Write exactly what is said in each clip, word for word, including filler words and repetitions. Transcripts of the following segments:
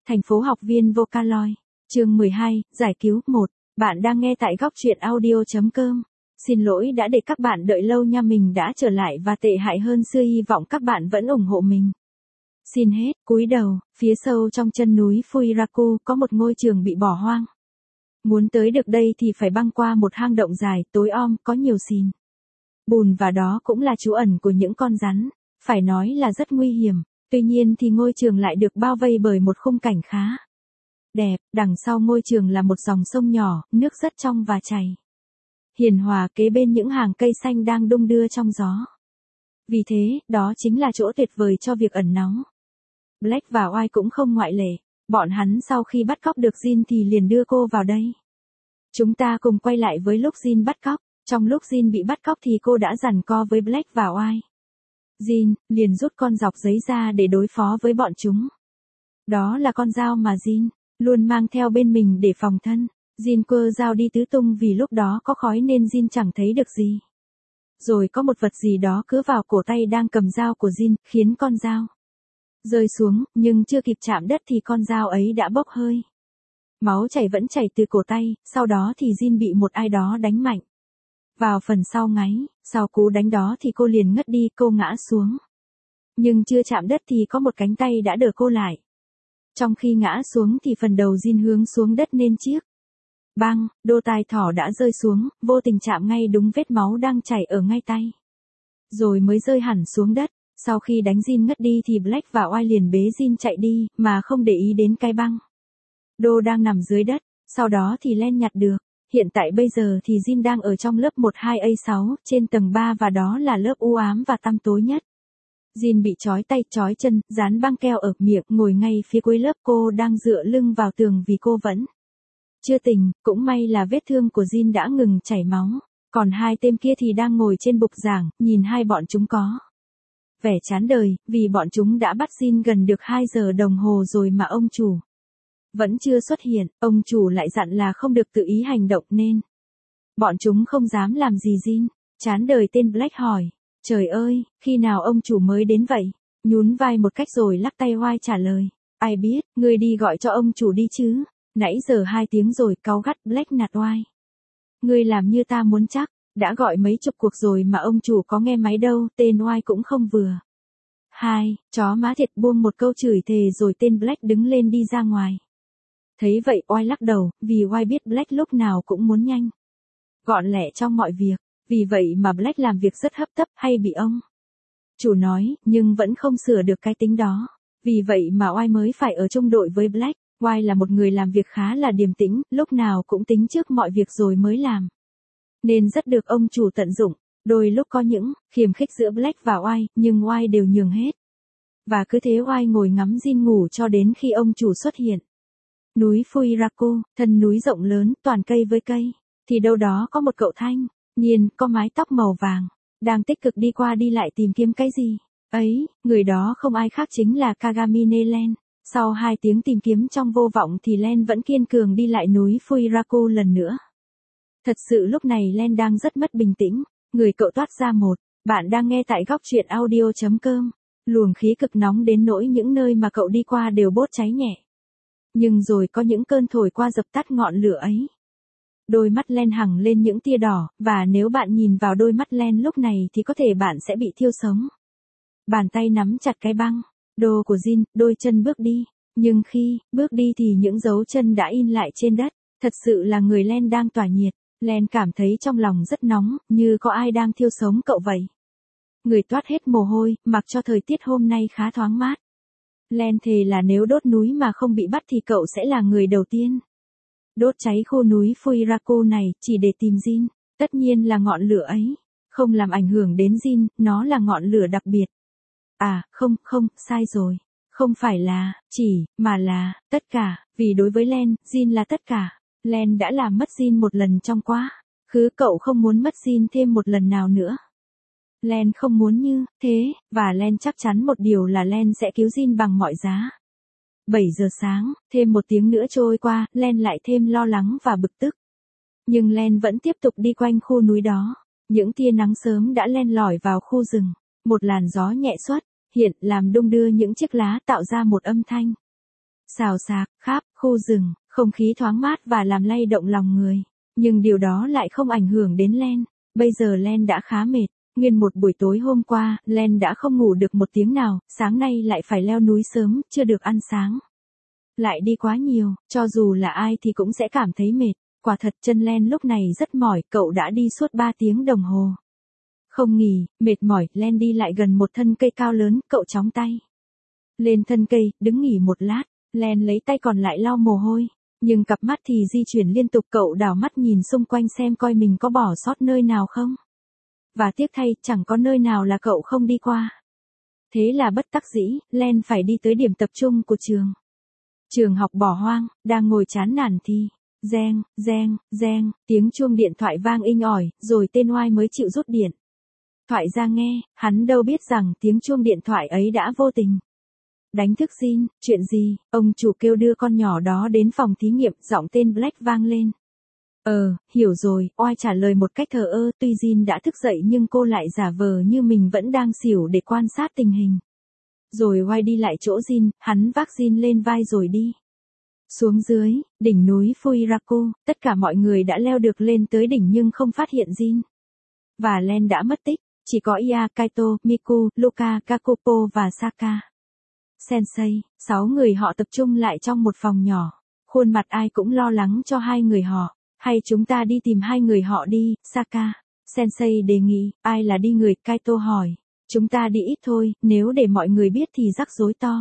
Thành phố học viên Vocaloid. Chương mười hai, giải cứu một. Bạn đang nghe tại góc truyện audio chấm com. Xin lỗi đã để các bạn đợi lâu nha, mình đã trở lại và tệ hại hơn xưa, hy vọng các bạn vẫn ủng hộ mình. Xin hết, cúi đầu, phía sâu trong chân núi Fuiraku có một ngôi trường bị bỏ hoang. Muốn tới được đây thì phải băng qua một hang động dài, tối om, có nhiều xìn bùn và đó cũng là trú ẩn của những con rắn. Phải nói là rất nguy hiểm, tuy nhiên thì ngôi trường lại được bao vây bởi một khung cảnh khá đẹp. Đằng sau ngôi trường là một dòng sông nhỏ, nước rất trong và chảy hiền hòa kế bên những hàng cây xanh đang đung đưa trong gió. Vì thế, đó chính là chỗ tuyệt vời cho việc ẩn náu. Black và White cũng không ngoại lệ, bọn hắn sau khi bắt cóc được Jin thì liền đưa cô vào đây. Chúng ta cùng quay lại với lúc Jin bắt cóc. Trong lúc Jin bị bắt cóc thì cô đã giằng co với Black và White. Jin liền rút con dọc giấy ra để đối phó với bọn chúng. Đó là con dao mà Jin luôn mang theo bên mình để phòng thân. Jin quơ dao đi tứ tung vì lúc đó có khói nên Jin chẳng thấy được gì. Rồi có một vật gì đó cứa vào cổ tay đang cầm dao của Jin, khiến con dao rơi xuống, nhưng chưa kịp chạm đất thì con dao ấy đã bốc hơi. Máu chảy vẫn chảy từ cổ tay, sau đó thì Jin bị một ai đó đánh mạnh vào phần sau gáy. Sau cú đánh đó thì cô liền ngất đi, cô ngã xuống. Nhưng chưa chạm đất thì có một cánh tay đã đỡ cô lại. Trong khi ngã xuống thì phần đầu Jin hướng xuống đất nên chiếc băng đô tai thỏ đã rơi xuống, vô tình chạm ngay đúng vết máu đang chảy ở ngay tay. Rồi mới rơi hẳn xuống đất. Sau khi đánh Jin ngất đi thì Black và White liền bế Jin chạy đi, mà không để ý đến cái băng đô đang nằm dưới đất. Sau đó thì Len nhặt được. Hiện tại bây giờ thì Jin đang ở trong lớp một hai A sáu, trên tầng ba và đó là lớp u ám và tăm tối nhất. Jin bị trói tay, trói chân, dán băng keo ở miệng, ngồi ngay phía cuối lớp. Cô đang dựa lưng vào tường vì cô vẫn chưa tỉnh. Cũng may là vết thương của Jin đã ngừng chảy máu. Còn hai tên kia thì đang ngồi trên bục giảng, nhìn hai bọn chúng có vẻ chán đời, vì bọn chúng đã bắt Jin gần được hai giờ đồng hồ rồi mà ông chủ vẫn chưa xuất hiện. Ông chủ lại dặn là không được tự ý hành động nên bọn chúng không dám làm gì Jin. Chán đời tên Black hỏi, trời ơi, khi nào ông chủ mới đến vậy? Nhún vai một cách rồi lắc tay. White trả lời, ai biết, ngươi đi gọi cho ông chủ đi chứ. Nãy giờ hai tiếng rồi, cáu gắt Black nạt White. Ngươi làm như ta muốn chắc, đã gọi mấy chục cuộc rồi mà ông chủ có nghe máy đâu. Tên White cũng không vừa. Hai, chó má thiệt, buông một câu chửi thề rồi tên Black đứng lên đi ra ngoài. Thấy vậy White lắc đầu, vì White biết Black lúc nào cũng muốn nhanh gọn lẹ trong mọi việc. Vì vậy mà Black làm việc rất hấp tấp, hay bị ông chủ nói, nhưng vẫn không sửa được cái tính đó. Vì vậy mà White mới phải ở chung đội với Black. White là một người làm việc khá là điềm tĩnh, lúc nào cũng tính trước mọi việc rồi mới làm, nên rất được ông chủ tận dụng. Đôi lúc có những khiếm khích giữa Black và White, nhưng White đều nhường hết. Và cứ thế White ngồi ngắm Jin ngủ cho đến khi ông chủ xuất hiện. Núi Fuiraku, thân núi rộng lớn, toàn cây với cây. Thì đâu đó có một cậu thanh niên có mái tóc màu vàng, đang tích cực đi qua đi lại tìm kiếm cái gì ấy. Người đó không ai khác chính là Kagamine Len. Sau hai tiếng tìm kiếm trong vô vọng thì Len vẫn kiên cường đi lại núi Fuiraku lần nữa. Thật sự lúc này Len đang rất mất bình tĩnh. Người cậu toát ra một. Bạn đang nghe tại góc truyện audio chấm com. Luồng khí cực nóng đến nỗi những nơi mà cậu đi qua đều bốc cháy nhẹ. Nhưng rồi có những cơn thổi qua dập tắt ngọn lửa ấy. Đôi mắt Len hằng lên những tia đỏ, và nếu bạn nhìn vào đôi mắt Len lúc này thì có thể bạn sẽ bị thiêu sống. Bàn tay nắm chặt cái băng đô của Jin, đôi chân bước đi. Nhưng khi bước đi thì những dấu chân đã in lại trên đất. Thật sự là người Len đang tỏa nhiệt. Len cảm thấy trong lòng rất nóng, như có ai đang thiêu sống cậu vậy. Người toát hết mồ hôi, mặc cho thời tiết hôm nay khá thoáng mát. Len thề là nếu đốt núi mà không bị bắt thì cậu sẽ là người đầu tiên đốt cháy khu núi Fuiraku này, chỉ để tìm Jin. Tất nhiên là ngọn lửa ấy không làm ảnh hưởng đến Jin, nó là ngọn lửa đặc biệt. À, không, không, sai rồi. Không phải là, chỉ, mà là, tất cả. Vì đối với Len, Jin là tất cả. Len đã làm mất Jin một lần trong quá khứ, cậu không muốn mất Jin thêm một lần nào nữa. Len không muốn như thế, và Len chắc chắn một điều là Len sẽ cứu Jin bằng mọi giá. bảy giờ sáng, thêm một tiếng nữa trôi qua, Len lại thêm lo lắng và bực tức. Nhưng Len vẫn tiếp tục đi quanh khu núi đó. Những tia nắng sớm đã len lỏi vào khu rừng. Một làn gió nhẹ xuất hiện, làm đung đưa những chiếc lá tạo ra một âm thanh Xào xạc, khắp, khu rừng, không khí thoáng mát và làm lay động lòng người. Nhưng điều đó lại không ảnh hưởng đến Len. Bây giờ Len đã khá mệt. Nguyên một buổi tối hôm qua, Len đã không ngủ được một tiếng nào, sáng nay lại phải leo núi sớm, chưa được ăn sáng. Lại đi quá nhiều, cho dù là ai thì cũng sẽ cảm thấy mệt. Quả thật chân Len lúc này rất mỏi, cậu đã đi suốt ba tiếng đồng hồ. Không nghỉ, mệt mỏi, Len đi lại gần một thân cây cao lớn, cậu chóng tay. Lên thân cây, đứng nghỉ một lát, Len lấy tay còn lại lau mồ hôi. Nhưng cặp mắt thì di chuyển liên tục, cậu đảo mắt nhìn xung quanh xem coi mình có bỏ sót nơi nào không. Và tiếc thay, chẳng có nơi nào là cậu không đi qua. Thế là bất đắc dĩ, Len phải đi tới điểm tập trung của trường. Trường học bỏ hoang, đang ngồi chán nản thì, reng, reng, reng, tiếng chuông điện thoại vang inh ỏi, rồi tên oai mới chịu rút điện thoại ra nghe, hắn đâu biết rằng tiếng chuông điện thoại ấy đã vô tình đánh thức Jin. Chuyện gì? Ông chủ kêu đưa con nhỏ đó đến phòng thí nghiệm, giọng tên Black vang lên. Ờ, hiểu rồi, oai trả lời một cách thờ ơ, tuy Jin đã thức dậy nhưng cô lại giả vờ như mình vẫn đang xỉu để quan sát tình hình. Rồi oai đi lại chỗ Jin, hắn vác Jin lên vai rồi đi xuống dưới, đỉnh núi Fuiraku, tất cả mọi người đã leo được lên tới đỉnh nhưng không phát hiện Jin. Và Len đã mất tích, chỉ có Ia, Kaito, Miku, Luka, Kakupo và Saka Sensei, sáu người họ tập trung lại trong một phòng nhỏ. Khuôn mặt ai cũng lo lắng cho hai người họ. Hay chúng ta đi tìm hai người họ đi, Saka Sensei đề nghị. Ai là đi người? Kaito hỏi. Chúng ta đi ít thôi, nếu để mọi người biết thì rắc rối to.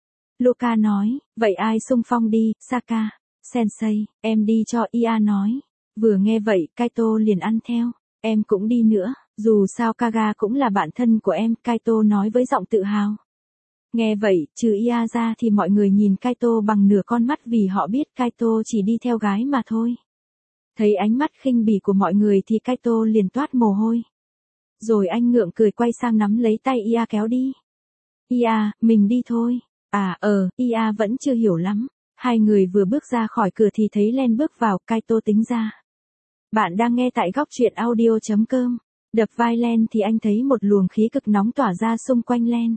Luka nói. Vậy ai xung phong đi, Saka Sensei? Em đi cho, Ia nói. Vừa nghe vậy, Kaito liền ăn theo. Em cũng đi nữa, dù sao Kaga cũng là bạn thân của em, Kaito nói với giọng tự hào. Nghe vậy, trừ Ia ra thì mọi người nhìn Kaito bằng nửa con mắt vì họ biết Kaito chỉ đi theo gái mà thôi. Thấy ánh mắt khinh bỉ của mọi người thì Kaito liền toát mồ hôi. Rồi anh ngượng cười quay sang nắm lấy tay Ia kéo đi. Ia, mình đi thôi. À ờ, Ia vẫn chưa hiểu lắm. Hai người vừa bước ra khỏi cửa thì thấy Len bước vào, Kaito tính ra. Bạn đang nghe tại góc truyện audio chấm com. Đập vai Len thì anh thấy một luồng khí cực nóng tỏa ra xung quanh Len.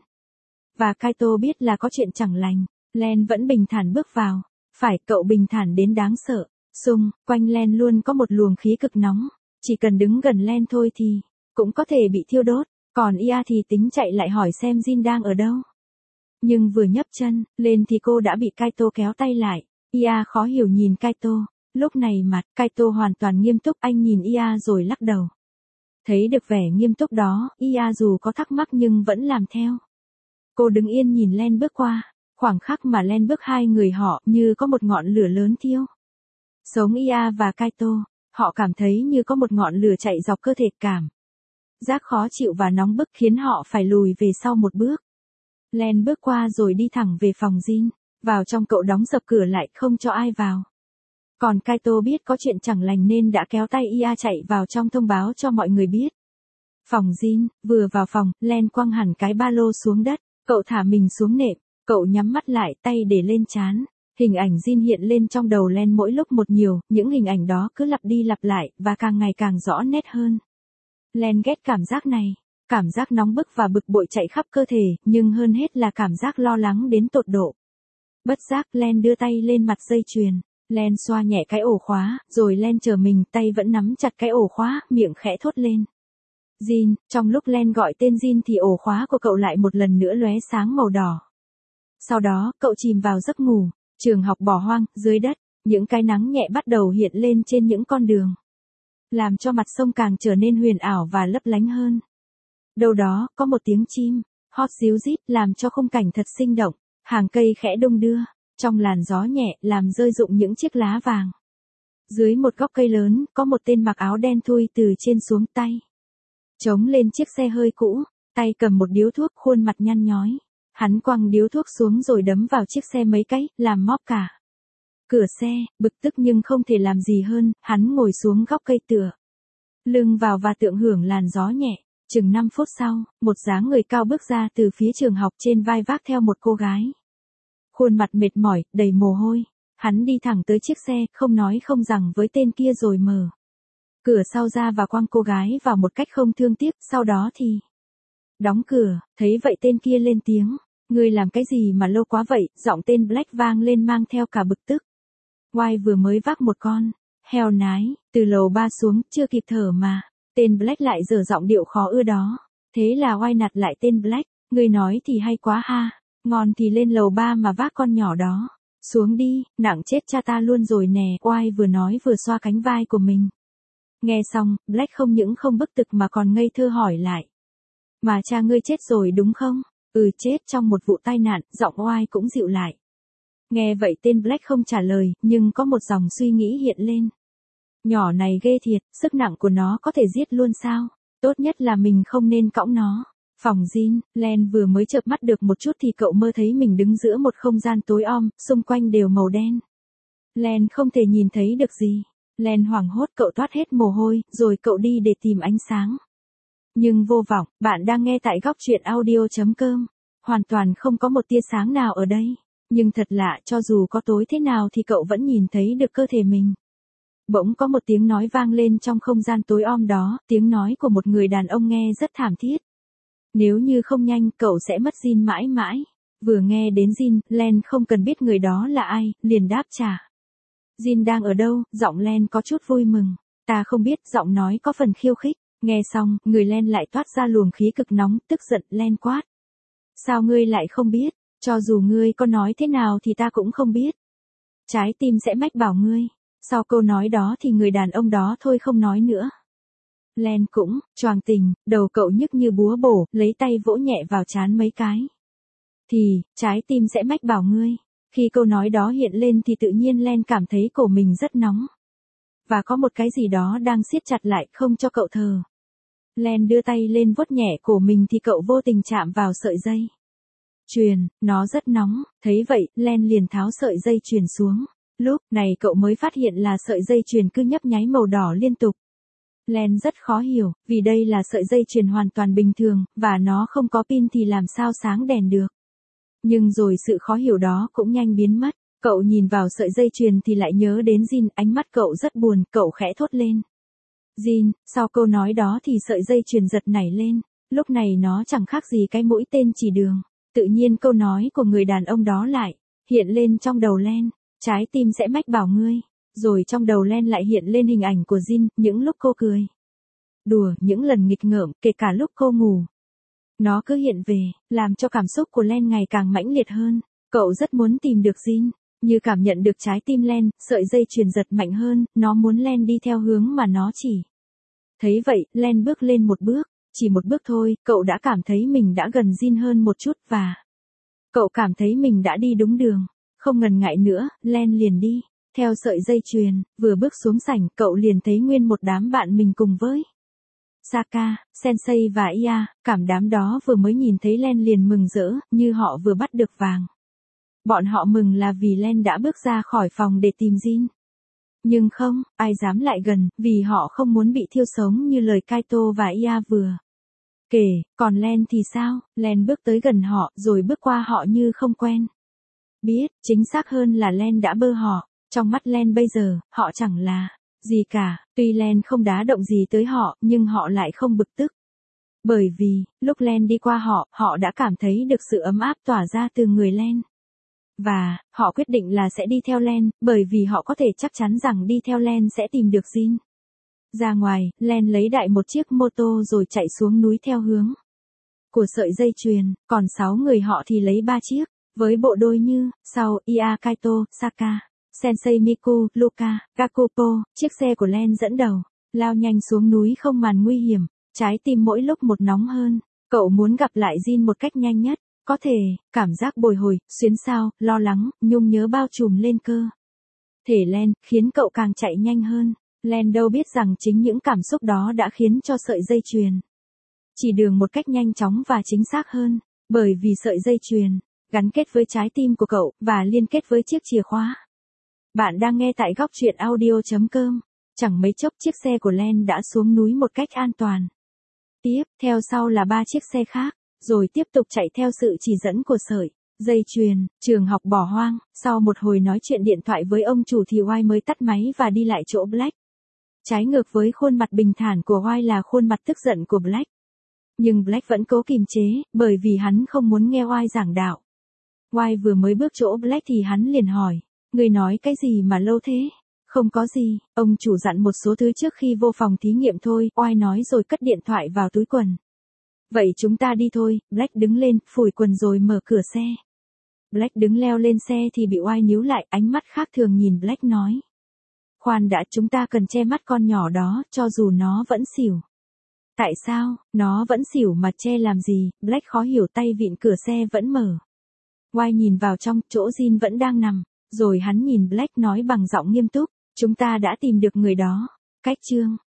Và Kaito biết là có chuyện chẳng lành. Len vẫn bình thản bước vào. Phải, cậu bình thản đến đáng sợ. Xung quanh Len luôn có một luồng khí cực nóng. Chỉ cần đứng gần Len thôi thì cũng có thể bị thiêu đốt. Còn Ia thì tính chạy lại hỏi xem Jin đang ở đâu. Nhưng vừa nhấc chân lên thì cô đã bị Kaito kéo tay lại. Ia khó hiểu nhìn Kaito. Lúc này mặt Kaito hoàn toàn nghiêm túc, anh nhìn Ia rồi lắc đầu. Thấy được vẻ nghiêm túc đó, Ia dù có thắc mắc nhưng vẫn làm theo. Cô đứng yên nhìn Len bước qua. Khoảng khắc mà Len bước hai người họ như có một ngọn lửa lớn thiêu sống Ia và Kaito. Họ cảm thấy như có một ngọn lửa chạy dọc cơ thể, cảm giác khó chịu và nóng bức khiến họ phải lùi về sau một bước. Len bước qua rồi đi thẳng về phòng Jin. Vào trong cậu đóng sập cửa lại không cho ai vào. Còn Kaito biết có chuyện chẳng lành nên đã kéo tay Ia chạy vào trong thông báo cho mọi người biết. Phòng Jin, vừa vào phòng, Len quăng hẳn cái ba lô xuống đất. Cậu thả mình xuống nệm, cậu nhắm mắt lại, tay để lên trán. Hình ảnh Jin hiện lên trong đầu Len mỗi lúc một nhiều, những hình ảnh đó cứ lặp đi lặp lại, và càng ngày càng rõ nét hơn. Len ghét cảm giác này. Cảm giác nóng bức và bực bội chạy khắp cơ thể, nhưng hơn hết là cảm giác lo lắng đến tột độ. Bất giác Len đưa tay lên mặt dây chuyền. Len xoa nhẹ cái ổ khóa, rồi Len chờ mình, tay vẫn nắm chặt cái ổ khóa, miệng khẽ thốt lên. Jin, trong lúc Len gọi tên Jin thì ổ khóa của cậu lại một lần nữa lóe sáng màu đỏ. Sau đó, cậu chìm vào giấc ngủ. Trường học bỏ hoang, dưới đất, những cái nắng nhẹ bắt đầu hiện lên trên những con đường. Làm cho mặt sông càng trở nên huyền ảo và lấp lánh hơn. Đâu đó, có một tiếng chim hót ríu rít làm cho khung cảnh thật sinh động. Hàng cây khẽ đung đưa trong làn gió nhẹ, làm rơi rụng những chiếc lá vàng. Dưới một gốc cây lớn, có một tên mặc áo đen thui từ trên xuống, tay chống lên chiếc xe hơi cũ, tay cầm một điếu thuốc, khuôn mặt nhăn nhói. Hắn quăng điếu thuốc xuống rồi đấm vào chiếc xe mấy cái, làm móp cả cửa xe. Bực tức nhưng không thể làm gì hơn, hắn ngồi xuống góc cây tựa lưng vào và tận hưởng làn gió nhẹ. Chừng năm phút sau, một dáng người cao bước ra từ phía trường học, trên vai vác theo một cô gái. Khuôn mặt mệt mỏi, đầy mồ hôi. Hắn đi thẳng tới chiếc xe, không nói không rằng với tên kia rồi mở cửa sau ra và quăng cô gái vào một cách không thương tiếc, sau đó thì đóng cửa. Thấy vậy tên kia lên tiếng. Ngươi làm cái gì mà lâu quá vậy, giọng tên Black vang lên mang theo cả bực tức. Oai vừa mới vác một con heo nái, từ lầu ba xuống, chưa kịp thở mà. Tên Black lại giở giọng điệu khó ưa đó. Thế là Oai nạt lại tên Black, ngươi nói thì hay quá ha, ngon thì lên lầu ba mà vác con nhỏ đó. Xuống đi, nặng chết cha ta luôn rồi nè. Oai vừa nói vừa xoa cánh vai của mình. Nghe xong, Black không những không bức tực mà còn ngây thơ hỏi lại. Mà cha ngươi chết rồi đúng không? Ừ, chết trong một vụ tai nạn. Giọng Oai cũng dịu lại. Nghe vậy tên Black không trả lời, nhưng có một dòng suy nghĩ hiện lên. Nhỏ này ghê thiệt, sức nặng của nó có thể giết luôn sao? Tốt nhất là mình không nên cõng nó. Phòng Jin, Len vừa mới chợp mắt được một chút thì cậu mơ thấy mình đứng giữa một không gian tối om, xung quanh đều màu đen. Len không thể nhìn thấy được gì. Len hoảng hốt, cậu toát hết mồ hôi, rồi cậu đi để tìm ánh sáng. Nhưng vô vọng, bạn đang nghe tại góc truyện audio chấm com. Hoàn toàn không có một tia sáng nào ở đây. Nhưng thật lạ, cho dù có tối thế nào thì cậu vẫn nhìn thấy được cơ thể mình. Bỗng có một tiếng nói vang lên trong không gian tối om đó, tiếng nói của một người đàn ông nghe rất thảm thiết. Nếu như không nhanh, cậu sẽ mất Jin mãi mãi. Vừa nghe đến Jin, Len không cần biết người đó là ai, liền đáp trả. Jin đang ở đâu? Giọng Len có chút vui mừng. Ta không biết, giọng nói có phần khiêu khích. Nghe xong, người Len lại toát ra luồng khí cực nóng, tức giận. Len quát. Sao ngươi lại không biết? Cho dù ngươi có nói thế nào thì ta cũng không biết. Trái tim sẽ mách bảo ngươi. Sau câu nói đó thì người đàn ông đó thôi không nói nữa. Len cũng choàng tình, đầu cậu nhức như búa bổ, lấy tay vỗ nhẹ vào trán mấy cái. Thì, trái tim sẽ mách bảo ngươi. Khi câu nói đó hiện lên thì tự nhiên Len cảm thấy cổ mình rất nóng. Và có một cái gì đó đang siết chặt lại không cho cậu thở. Len đưa tay lên vuốt nhẹ cổ mình thì cậu vô tình chạm vào sợi dây chuyền, nó rất nóng, thấy vậy, Len liền tháo sợi dây chuyền xuống. Lúc này cậu mới phát hiện là sợi dây chuyền cứ nhấp nháy màu đỏ liên tục. Len rất khó hiểu, vì đây là sợi dây chuyền hoàn toàn bình thường, và nó không có pin thì làm sao sáng đèn được. Nhưng rồi sự khó hiểu đó cũng nhanh biến mất, cậu nhìn vào sợi dây chuyền thì lại nhớ đến Jin, ánh mắt cậu rất buồn, cậu khẽ thốt lên. Jin, sau câu nói đó thì sợi dây chuyền giật nảy lên, lúc này nó chẳng khác gì cái mũi tên chỉ đường. Tự nhiên câu nói của người đàn ông đó lại hiện lên trong đầu Len, trái tim sẽ mách bảo ngươi. Rồi trong đầu Len lại hiện lên hình ảnh của Jin, những lúc cô cười, đùa, những lần nghịch ngợm, kể cả lúc cô ngủ. Nó cứ hiện về, làm cho cảm xúc của Len ngày càng mãnh liệt hơn. Cậu rất muốn tìm được Jin, như cảm nhận được trái tim Len, sợi dây chuyền giật mạnh hơn, nó muốn Len đi theo hướng mà nó chỉ. Thấy vậy, Len bước lên một bước, chỉ một bước thôi, cậu đã cảm thấy mình đã gần Jin hơn một chút và cậu cảm thấy mình đã đi đúng đường. Không ngần ngại nữa, Len liền đi theo sợi dây chuyền, vừa bước xuống sảnh, cậu liền thấy nguyên một đám bạn mình cùng với Saka, Sensei và Ia, cảm đám đó vừa mới nhìn thấy Len liền mừng rỡ, như họ vừa bắt được vàng. Bọn họ mừng là vì Len đã bước ra khỏi phòng để tìm Jin. Nhưng không, ai dám lại gần, vì họ không muốn bị thiêu sống như lời Kaito và Ia vừa kể. Còn Len thì sao? Len bước tới gần họ, rồi bước qua họ như không quen biết, chính xác hơn là Len đã bơ họ. Trong mắt Len bây giờ, họ chẳng là gì cả. Tuy Len không đá động gì tới họ, nhưng họ lại không bực tức. Bởi vì, lúc Len đi qua họ, họ đã cảm thấy được sự ấm áp tỏa ra từ người Len. Và, họ quyết định là sẽ đi theo Len, bởi vì họ có thể chắc chắn rằng đi theo Len sẽ tìm được Jin. Ra ngoài, Len lấy đại một chiếc mô tô rồi chạy xuống núi theo hướng của sợi dây chuyền, còn sáu người họ thì lấy ba chiếc, với bộ đôi như, sau, Ia, Kaito, Saka, Sensei Miku, Luka, Gakupo, chiếc xe của Len dẫn đầu, lao nhanh xuống núi không màn nguy hiểm, trái tim mỗi lúc một nóng hơn, cậu muốn gặp lại Jin một cách nhanh nhất, có thể, cảm giác bồi hồi, xuyến xao, lo lắng, nhung nhớ bao trùm lên cơ thể Len, khiến cậu càng chạy nhanh hơn. Len đâu biết rằng chính những cảm xúc đó đã khiến cho sợi dây chuyền chỉ đường một cách nhanh chóng và chính xác hơn, bởi vì sợi dây chuyền gắn kết với trái tim của cậu, và liên kết với chiếc chìa khóa. Bạn đang nghe tại góc truyện audio chấm com. Chẳng mấy chốc chiếc xe của Len đã xuống núi một cách an toàn. Tiếp theo sau là ba chiếc xe khác, rồi tiếp tục chạy theo sự chỉ dẫn của sợi dây chuyền. Trường học bỏ hoang, sau một hồi nói chuyện điện thoại với ông chủ thì Oai mới tắt máy và đi lại chỗ Black. Trái ngược với khuôn mặt bình thản của Oai là khuôn mặt tức giận của Black. Nhưng Black vẫn cố kìm chế, bởi vì hắn không muốn nghe White giảng đạo. White vừa mới bước chỗ Black thì hắn liền hỏi, người nói cái gì mà lâu thế? Không có gì, ông chủ dặn một số thứ trước khi vô phòng thí nghiệm thôi, White nói rồi cất điện thoại vào túi quần. Vậy chúng ta đi thôi, Black đứng lên, phủi quần rồi mở cửa xe. Black đứng leo lên xe thì bị White níu lại, ánh mắt khác thường nhìn Black nói. Khoan đã, chúng ta cần che mắt con nhỏ đó, cho dù nó vẫn xỉu. Tại sao, nó vẫn xỉu mà che làm gì? Black khó hiểu, tay vịn cửa xe vẫn mở. White nhìn vào trong, chỗ Jin vẫn đang nằm, rồi hắn nhìn Black nói bằng giọng nghiêm túc, chúng ta đã tìm được người đó. Cách chương